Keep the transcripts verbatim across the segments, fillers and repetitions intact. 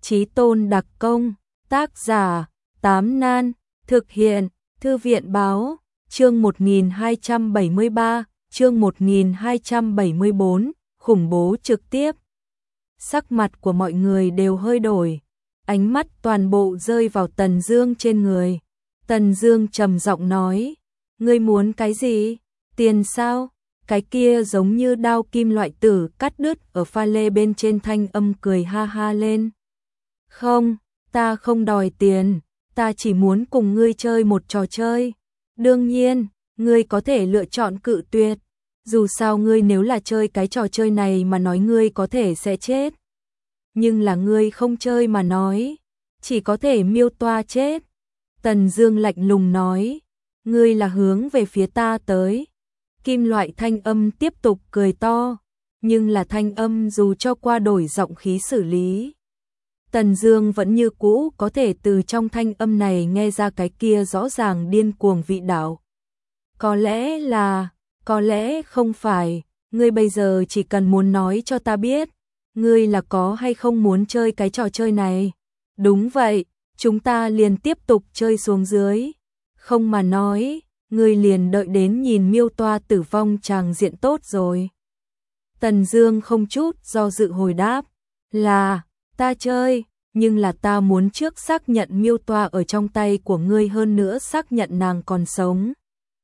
Chí Tôn đặc công, tác giả, Tám Nan, thực hiện, Thư viện báo, chương một nghìn hai trăm bảy mươi ba, chương một nghìn hai trăm bảy mươi bốn, khủng bố trực tiếp. Sắc mặt của mọi người đều hơi đổi, ánh mắt toàn bộ rơi vào Tần Dương trên người. Tần Dương trầm giọng nói, ngươi muốn cái gì? Tiền sao? Cái kia giống như đao kim loại tử cắt đứt ở pha lê bên trên thanh âm cười ha ha lên. Không, ta không đòi tiền, ta chỉ muốn cùng ngươi chơi một trò chơi. Đương nhiên, ngươi có thể lựa chọn cự tuyệt. Dù sao ngươi nếu là chơi cái trò chơi này mà nói ngươi có thể sẽ chết. Nhưng là ngươi không chơi mà nói, chỉ có thể miêu toa chết. Tần Dương lạnh lùng nói, ngươi là hướng về phía ta tới. Kim loại thanh âm tiếp tục cười to, nhưng là thanh âm dù cho qua đổi giọng khí xử lý. Tần Dương vẫn như cũ có thể từ trong thanh âm này nghe ra cái kia rõ ràng điên cuồng vị đạo. Có lẽ là, có lẽ không phải, ngươi bây giờ chỉ cần muốn nói cho ta biết, ngươi là có hay không muốn chơi cái trò chơi này. Đúng vậy, chúng ta liền tiếp tục chơi xuống dưới. Không mà nói, ngươi liền đợi đến nhìn miêu toa tử vong tràng diện tốt rồi. Tần Dương không chút do dự hồi đáp, là, ta chơi, nhưng là ta muốn trước xác nhận miêu toa ở trong tay của ngươi, hơn nữa xác nhận nàng còn sống.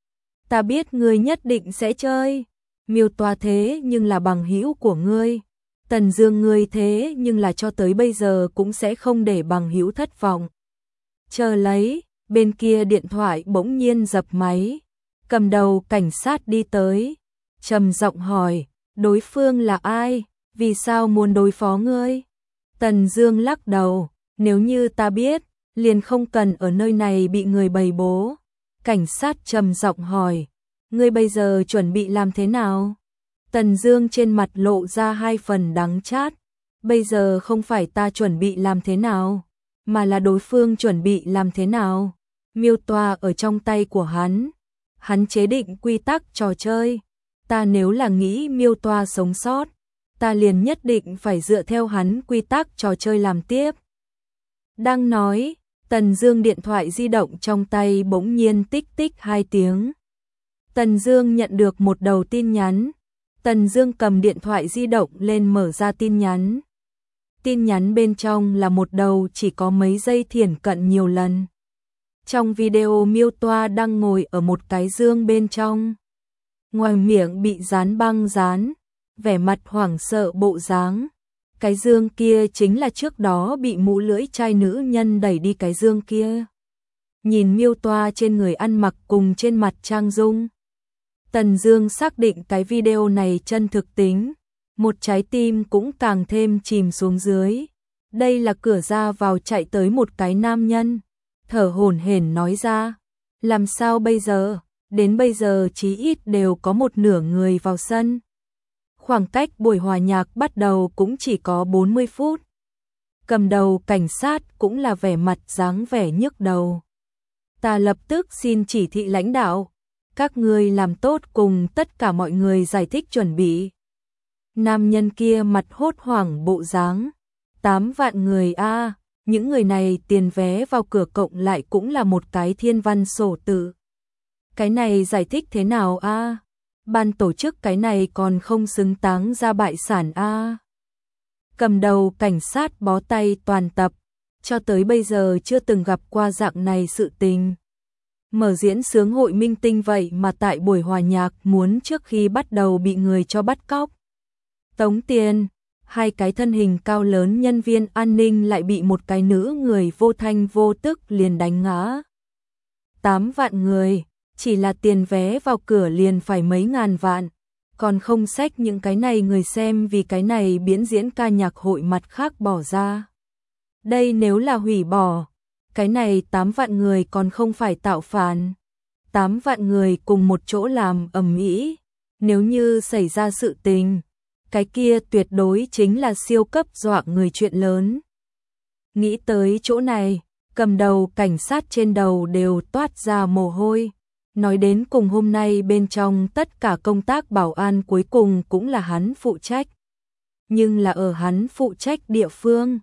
Ta biết ngươi nhất định sẽ chơi, miêu toa thế nhưng là bằng hữu của ngươi. Tần Dương ngươi thế nhưng là cho tới bây giờ cũng sẽ không để bằng hữu thất vọng. Chờ lấy, bên kia điện thoại bỗng nhiên dập máy. Cầm đầu cảnh sát đi tới, trầm giọng hỏi, đối phương là ai, vì sao muốn đối phó ngươi? Tần Dương lắc đầu, nếu như ta biết, liền không cần ở nơi này bị người bày bố. Cảnh sát trầm giọng hỏi, ngươi bây giờ chuẩn bị làm thế nào? Tần Dương trên mặt lộ ra hai phần đắng chát, bây giờ không phải ta chuẩn bị làm thế nào, mà là đối phương chuẩn bị làm thế nào. Miêu toa ở trong tay của hắn, hắn chế định quy tắc trò chơi, ta nếu là nghĩ miêu toa sống sót, ta liền nhất định phải dựa theo hắn quy tắc trò chơi làm tiếp. Đang nói, Tần Dương điện thoại di động trong tay bỗng nhiên tích tích hai tiếng. Tần Dương nhận được một đầu tin nhắn. Tần Dương cầm điện thoại di động lên mở ra tin nhắn. Tin nhắn bên trong là một đầu chỉ có mấy giây thiển cận nhiều lần. Trong video miêu toa đang ngồi ở một cái dương bên trong. Ngoài miệng bị dán băng dán, vẻ mặt hoảng sợ bộ dáng. Cái dương kia chính là trước đó bị mũ lưỡi trai nữ nhân đẩy đi cái dương kia. Nhìn miêu toa trên người ăn mặc cùng trên mặt trang dung, Tần Dương xác định cái video này chân thực tính, một trái tim cũng càng thêm chìm xuống dưới. Đây là cửa ra vào chạy tới một cái nam nhân, thở hổn hển nói ra, làm sao bây giờ, đến bây giờ chí ít đều có một nửa người vào sân. Khoảng cách buổi hòa nhạc bắt đầu cũng chỉ có bốn mươi phút. Cầm đầu cảnh sát cũng là vẻ mặt dáng vẻ nhức đầu. Ta lập tức xin chỉ thị lãnh đạo, các ngươi làm tốt cùng tất cả mọi người giải thích chuẩn bị. Nam nhân kia mặt hốt hoảng bộ dáng, tám vạn người a, à, những người này tiền vé vào cửa cộng lại cũng là một cái thiên văn sổ tự. Cái này giải thích thế nào a? À? Ban tổ chức cái này còn không xứng đáng ra bại sản a. À? Cầm đầu cảnh sát bó tay toàn tập, cho tới bây giờ chưa từng gặp qua dạng này sự tình. Mở diễn sướng hội minh tinh vậy mà tại buổi hòa nhạc muốn trước khi bắt đầu bị người cho bắt cóc, tống tiền. Hai cái thân hình cao lớn nhân viên an ninh lại bị một cái nữ người vô thanh vô tức liền đánh ngã. Tám vạn người, chỉ là tiền vé vào cửa liền phải mấy ngàn vạn, còn không xách những cái này người xem vì cái này biến diễn ca nhạc hội mặt khác bỏ ra. Đây nếu là hủy bỏ, cái này tám vạn người còn không phải tạo phản. Tám vạn người cùng một chỗ làm ầm ĩ, nếu như xảy ra sự tình, cái kia tuyệt đối chính là siêu cấp dọa người chuyện lớn. Nghĩ tới chỗ này, cầm đầu cảnh sát trên đầu đều toát ra mồ hôi. Nói đến cùng hôm nay bên trong tất cả công tác bảo an cuối cùng cũng là hắn phụ trách. Nhưng là ở hắn phụ trách địa phương,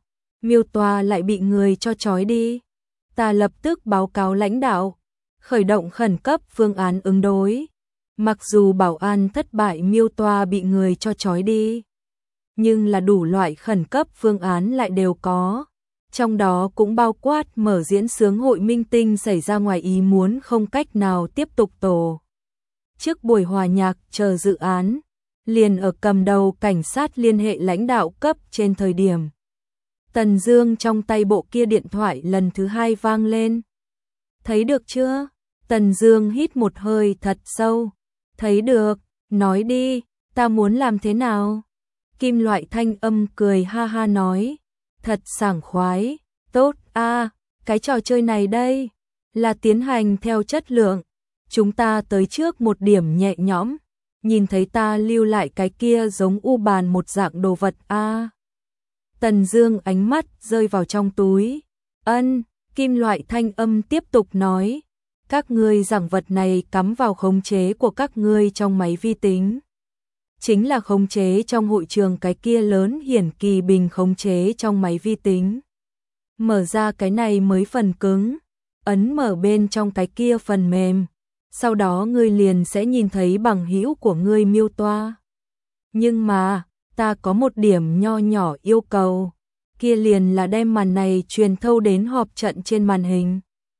Miêu Toa lại bị người cho trói đi. Ta lập tức báo cáo lãnh đạo, khởi động khẩn cấp phương án ứng đối. Mặc dù bảo an thất bại, Miêu Toa bị người cho trói đi, nhưng là đủ loại khẩn cấp phương án lại đều có. Trong đó cũng bao quát mở diễn xướng hội minh tinh xảy ra ngoài ý muốn không cách nào tiếp tục tổ trước buổi hòa nhạc chờ dự án. Liền ở cầm đầu cảnh sát liên hệ lãnh đạo cấp trên thời điểm Tần Dương trong tay bộ kia điện thoại lần thứ hai vang lên. Thấy được chưa? Tần Dương hít một hơi thật sâu. Thấy được, nói đi, ta muốn làm thế nào? Kim loại thanh âm cười ha ha nói. Thật sảng khoái, tốt a, à, cái trò chơi này đây là tiến hành theo chất lượng. Chúng ta tới trước một điểm nhẹ nhõm, nhìn thấy ta lưu lại cái kia giống u bàn một dạng đồ vật a. À. Tần Dương ánh mắt rơi vào trong túi. Ân, kim loại thanh âm tiếp tục nói. Các ngươi rằng vật này cắm vào khống chế của các ngươi trong máy vi tính. Chính là khống chế trong hội trường cái kia lớn hiển kỳ bình khống chế trong máy vi tính. Mở ra cái này mới phần cứng, ấn mở bên trong cái kia phần mềm. Sau đó ngươi liền sẽ nhìn thấy bằng hữu của ngươi Miêu Toa. Nhưng mà, ta có một điểm nho nhỏ yêu cầu, kia liền là đem màn này truyền thâu đến họp trận trên màn hình.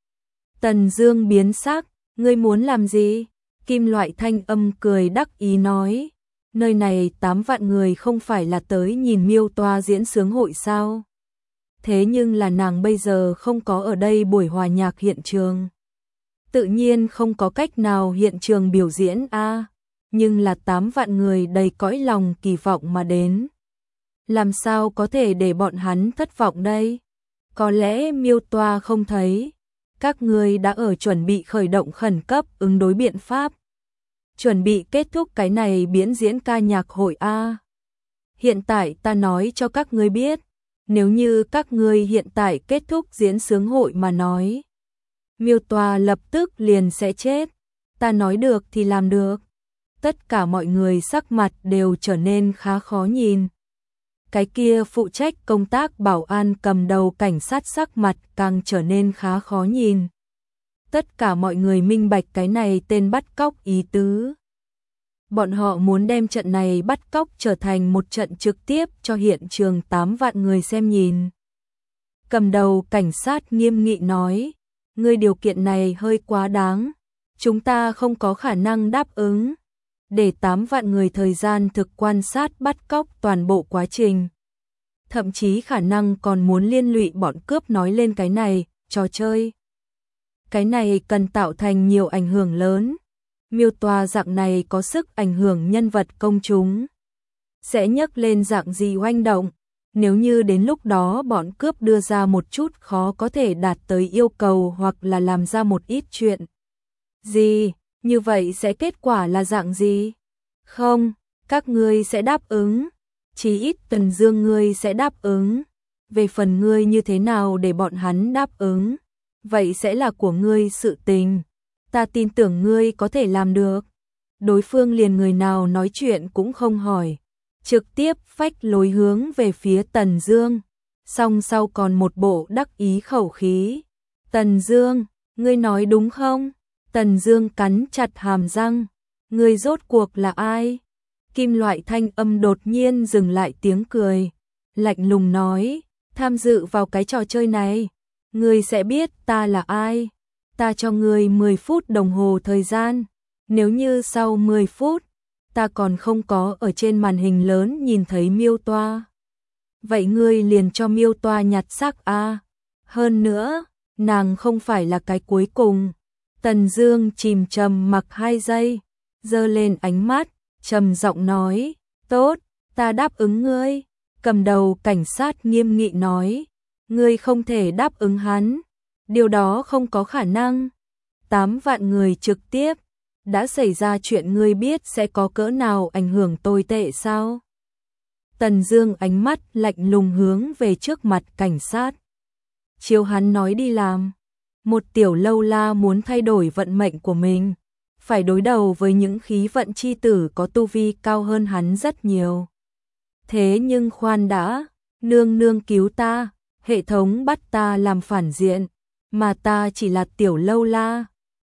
Tần Dương biến sắc, ngươi muốn làm gì? Kim loại thanh âm cười đắc ý nói, nơi này tám vạn người không phải là tới nhìn Miêu Toa diễn xướng hội sao? Thế nhưng là nàng bây giờ không có ở đây buổi hòa nhạc hiện trường. Tự nhiên không có cách nào hiện trường biểu diễn a, à, nhưng là tám vạn người đầy cõi lòng kỳ vọng mà đến. Làm sao có thể để bọn hắn thất vọng đây? Có lẽ Miêu Toa không thấy. Các ngươi đã ở chuẩn bị khởi động khẩn cấp ứng đối biện pháp. Chuẩn bị kết thúc cái này biến diễn ca nhạc hội a. Hiện tại ta nói cho các ngươi biết, nếu như các ngươi hiện tại kết thúc diễn xướng hội mà nói, Miêu Toa lập tức liền sẽ chết. Ta nói được thì làm được. Tất cả mọi người sắc mặt đều trở nên khá khó nhìn. Cái kia phụ trách công tác bảo an cầm đầu cảnh sát sắc mặt càng trở nên khá khó nhìn. Tất cả mọi người minh bạch cái này tên bắt cóc ý tứ. Bọn họ muốn đem trận này bắt cóc trở thành một trận trực tiếp cho hiện trường tám vạn người xem nhìn. Cầm đầu cảnh sát nghiêm nghị nói, ngươi điều kiện này hơi quá đáng, chúng ta không có khả năng đáp ứng. Để tám vạn người thời gian thực quan sát bắt cóc toàn bộ quá trình. Thậm chí khả năng còn muốn liên lụy bọn cướp nói lên cái này, trò chơi. Cái này cần tạo thành nhiều ảnh hưởng lớn. Miêu Toa dạng này có sức ảnh hưởng nhân vật công chúng. Sẽ nhấc lên dạng gì oanh động, nếu như đến lúc đó bọn cướp đưa ra một chút khó có thể đạt tới yêu cầu hoặc là làm ra một ít chuyện. Gì, như vậy sẽ kết quả là dạng gì? Không, các ngươi sẽ đáp ứng. Chí ít Tần Dương ngươi sẽ đáp ứng. Về phần ngươi như thế nào để bọn hắn đáp ứng, vậy sẽ là của ngươi sự tình. Ta tin tưởng ngươi có thể làm được. Đối phương liền người nào nói chuyện cũng không hỏi, trực tiếp phách lối hướng về phía Tần Dương, song sau còn một bộ đắc ý khẩu khí. Tần Dương, ngươi nói đúng không? Tần Dương cắn chặt hàm răng, ngươi rốt cuộc là ai? Kim loại thanh âm đột nhiên dừng lại tiếng cười, lạnh lùng nói, tham dự vào cái trò chơi này, ngươi sẽ biết ta là ai. Ta cho ngươi mười phút đồng hồ thời gian, nếu như sau mười phút, ta còn không có ở trên màn hình lớn nhìn thấy Miêu Toa. Vậy ngươi liền cho Miêu Toa nhặt xác a. Hơn nữa, nàng không phải là cái cuối cùng. Tần Dương chìm trầm mặc hai giây, giơ lên ánh mắt, trầm giọng nói, tốt, ta đáp ứng ngươi. Cầm đầu cảnh sát nghiêm nghị nói, ngươi không thể đáp ứng hắn. Điều đó không có khả năng. Tám vạn người trực tiếp. Đã xảy ra chuyện ngươi biết sẽ có cỡ nào ảnh hưởng tồi tệ sao? Tần Dương ánh mắt lạnh lùng hướng về trước mặt cảnh sát. Chiếu hắn nói đi làm. Một tiểu lâu la muốn thay đổi vận mệnh của mình, phải đối đầu với những khí vận chi tử có tu vi cao hơn hắn rất nhiều. Thế nhưng khoan đã, nương nương cứu ta. Hệ thống bắt ta làm phản diện, mà ta chỉ là tiểu lâu la.